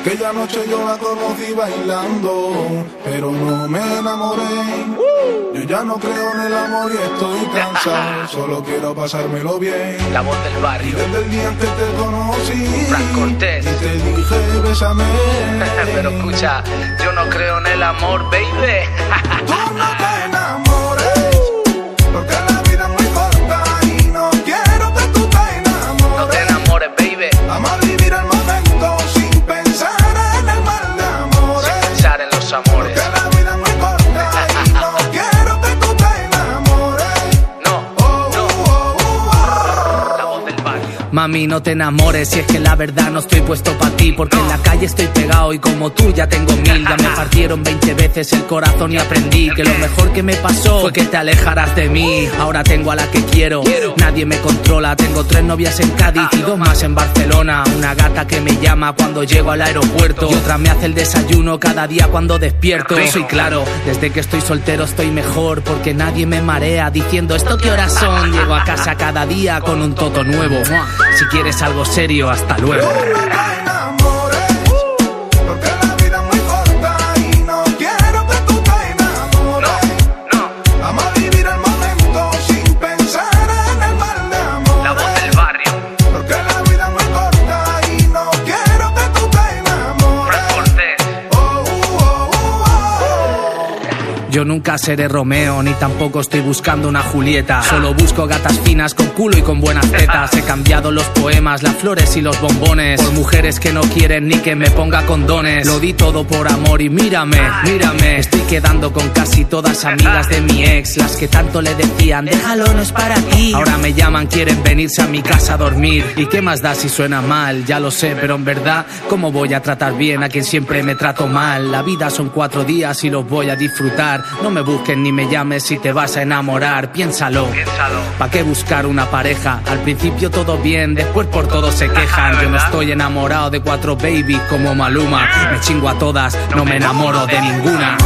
Aquella noche yo la conocí bailando, pero no me enamoré. Yo ya no creo en el amor y estoy cansado, solo quiero pasármelo bien. La voz del barrio. Y desde el día en que te conocí, Frank Cortés. y te dije bésame. Pero escucha, yo no creo en el amor, baby. Tú no te enamores, porque la vida es muy corta y no quiero que tú te enamores. No te enamores, baby. Vamos a vivir el momento sin pensar en el mal de amores. Sin pensar en los amores. Porque la vida es muy corta y no quiero que tú te enamores. La voz del barrio. Mami, no te enamores, si es que la verdad no estoy puesto pa' ti. Porque en la calle estoy pegado y como tú ya tengo 1000. Ya me partieron 20 veces el corazón y aprendí que lo mejor que me pasó fue que te alejaras de mí. Ahora tengo a la que quiero, nadie me controla. Tengo 3 novias en Cádiz y 2 más en Barcelona. Una gata que me llama cuando llego al aeropuerto y otra me hace el desayuno cada día cuando despierto. Soy claro, desde que estoy soltero estoy mejor, porque nadie me marea diciendo ¿esto qué horas son? Llego a casa cada día con un toto nuevo. Si quieres algo serio, hasta luego. Yo nunca seré Romeo, ni tampoco estoy buscando una Julieta. Solo busco gatas finas con culo y con buenas tetas. He cambiado los poemas, las flores y los bombones por mujeres que no quieren ni que me ponga condones. Lo di todo por amor y mírame, mírame. Estoy quedando con casi todas amigas de mi ex, las que tanto le decían déjalo, no es para ti. Ahora me llaman, quieren venirse a mi casa a dormir. ¿Y qué más da si suena mal? Ya lo sé, pero en verdad, ¿cómo voy a tratar bien a quien siempre me trato mal? La vida son 4 días y los voy a disfrutar. No me busques ni me llames si te vas a enamorar. Piénsalo. ¿Pa' qué buscar una pareja? Al principio todo bien, después por todo se quejan. Yo no estoy enamorado de 4 babies como Maluma. Me chingo a todas, no me enamoro de ninguna.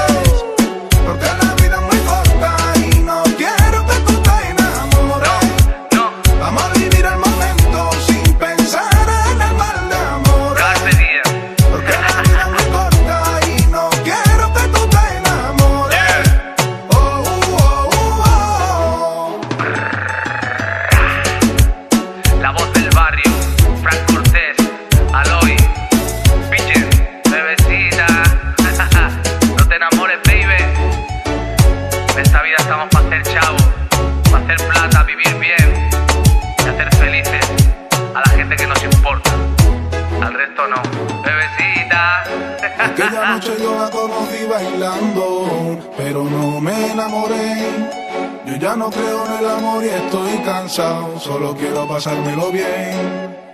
La voz del barrio, Frank Cortés, Aloy, Piche, bebecita. No te enamores, baby. En esta vida estamos para hacer chavo, para hacer plata, vivir bien y hacer felices a la gente que nos importa. Al resto no, bebecita. Aquella noche yo la conocí bailando, pero no me enamoré. Yo ya no creo en el amor y estoy cansado, solo quiero pasármelo bien.